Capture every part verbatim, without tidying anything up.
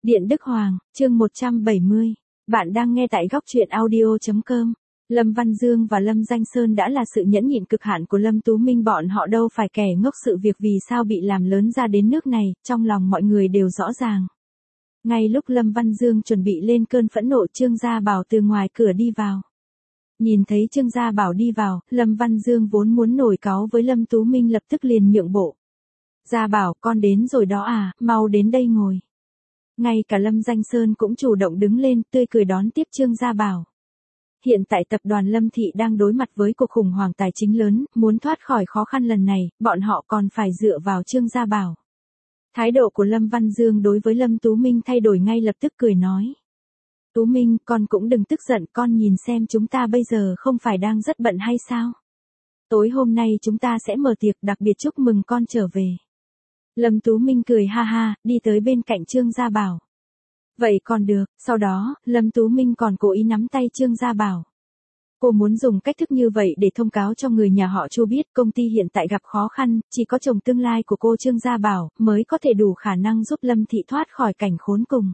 Điện Đức Hoàng, chương một trăm bảy mươi. Bạn đang nghe tại góc truyện audio chấm com. Lâm Văn Dương và Lâm Danh Sơn đã là sự nhẫn nhịn cực hạn của Lâm Tú Minh, bọn họ đâu phải kẻ ngốc, sự việc vì sao bị làm lớn ra đến nước này, trong lòng mọi người đều rõ ràng. Ngay lúc Lâm Văn Dương chuẩn bị lên cơn phẫn nộ, Trương Gia Bảo từ ngoài cửa đi vào. Nhìn thấy Trương Gia Bảo đi vào, Lâm Văn Dương vốn muốn nổi cáu với Lâm Tú Minh lập tức liền nhượng bộ. Gia Bảo, con đến rồi đó à, mau đến đây ngồi. Ngay cả Lâm Danh Sơn cũng chủ động đứng lên, tươi cười đón tiếp Trương Gia Bảo. Hiện tại tập đoàn Lâm Thị đang đối mặt với cuộc khủng hoảng tài chính lớn, muốn thoát khỏi khó khăn lần này, bọn họ còn phải dựa vào Trương Gia Bảo. Thái độ của Lâm Văn Dương đối với Lâm Tú Minh thay đổi ngay lập tức, cười nói. Tú Minh, con cũng đừng tức giận, con nhìn xem chúng ta bây giờ không phải đang rất bận hay sao? Tối hôm nay chúng ta sẽ mở tiệc đặc biệt chúc mừng con trở về. Lâm Tú Minh cười ha ha, đi tới bên cạnh Trương Gia Bảo. Vậy còn được, sau đó, Lâm Tú Minh còn cố ý nắm tay Trương Gia Bảo. Cô muốn dùng cách thức như vậy để thông cáo cho người nhà họ Chu biết công ty hiện tại gặp khó khăn, chỉ có chồng tương lai của cô Trương Gia Bảo mới có thể đủ khả năng giúp Lâm Thị thoát khỏi cảnh khốn cùng.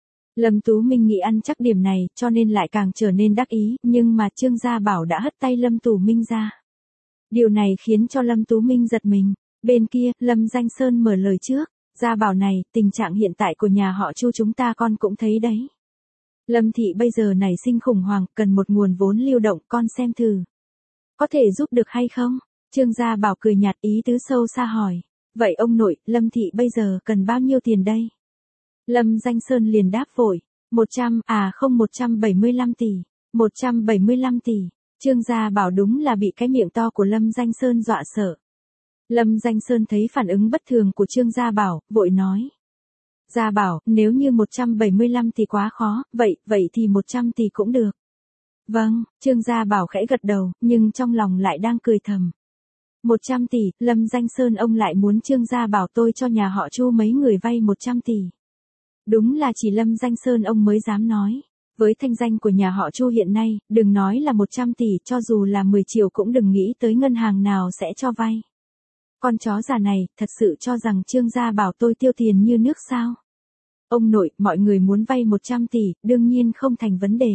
Lâm Tú Minh nghĩ ăn chắc điểm này cho nên lại càng trở nên đắc ý, nhưng mà Trương Gia Bảo đã hất tay Lâm Tú Minh ra. Điều này khiến cho Lâm Tú Minh giật mình. Bên kia, Lâm Danh Sơn mở lời trước. Gia Bảo này, tình trạng hiện tại của nhà họ Chu chúng ta con cũng thấy đấy. Lâm Thị bây giờ nảy sinh khủng hoảng, cần một nguồn vốn lưu động, con xem thử. Có thể giúp được hay không? Trương Gia Bảo cười nhạt, ý tứ sâu xa hỏi. Vậy ông nội, Lâm Thị bây giờ cần bao nhiêu tiền đây? Lâm Danh Sơn liền đáp vội. một trăm, à không một trăm bảy mươi lăm tỷ. một trăm bảy mươi lăm tỷ. Trương Gia Bảo đúng là bị cái miệng to của Lâm Danh Sơn dọa sợ. Lâm Danh Sơn thấy phản ứng bất thường của Trương Gia Bảo, vội nói. Gia Bảo, nếu như một trăm bảy mươi lăm tỷ quá khó, vậy, vậy thì một trăm tỷ cũng được. Vâng, Trương Gia Bảo khẽ gật đầu, nhưng trong lòng lại đang cười thầm. một trăm tỷ, Lâm Danh Sơn ông lại muốn Trương Gia Bảo tôi cho nhà họ Chu mấy người vay một trăm tỷ. Đúng là chỉ Lâm Danh Sơn ông mới dám nói. Với thanh danh của nhà họ Chu hiện nay, đừng nói là một trăm tỷ, cho dù là mười triệu cũng đừng nghĩ tới ngân hàng nào sẽ cho vay. Con chó già này, thật sự cho rằng Trương Gia Bảo tôi tiêu tiền như nước sao? Ông nội, mọi người muốn vay một trăm tỷ, đương nhiên không thành vấn đề.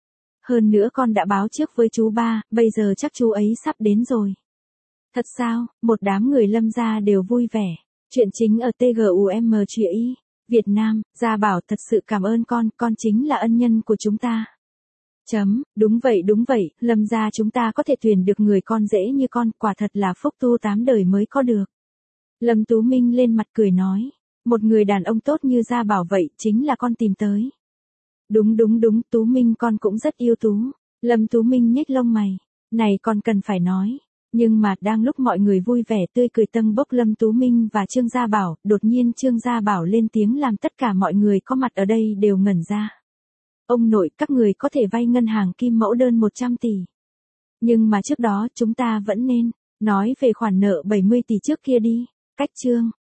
Hơn nữa con đã báo trước với chú ba, bây giờ chắc chú ấy sắp đến rồi. Thật sao? Một đám người Lâm gia đều vui vẻ. Chuyện chính ở tê giê u em chuyện y, Việt Nam. Gia Bảo thật sự cảm ơn con, con chính là ân nhân của chúng ta. Chấm, đúng vậy đúng vậy, Lâm gia chúng ta có thể tuyển được người con rể như con, quả thật là phúc tu tám đời mới có được. Lâm Tú Minh lên mặt cười nói, một người đàn ông tốt như Gia Bảo vậy, chính là con tìm tới. Đúng đúng đúng, Tú Minh con cũng rất yêu tú. Lâm Tú Minh nhếch lông mày, này con cần phải nói. Nhưng mà, đang lúc mọi người vui vẻ tươi cười tâng bốc Lâm Tú Minh và Trương Gia Bảo, đột nhiên Trương Gia Bảo lên tiếng làm tất cả mọi người có mặt ở đây đều ngẩn ra. Ông nội, các người có thể vay ngân hàng Kim Mẫu đơn một trăm tỷ. Nhưng mà trước đó chúng ta vẫn nên nói về khoản nợ bảy mươi tỷ trước kia đi. Cách Trương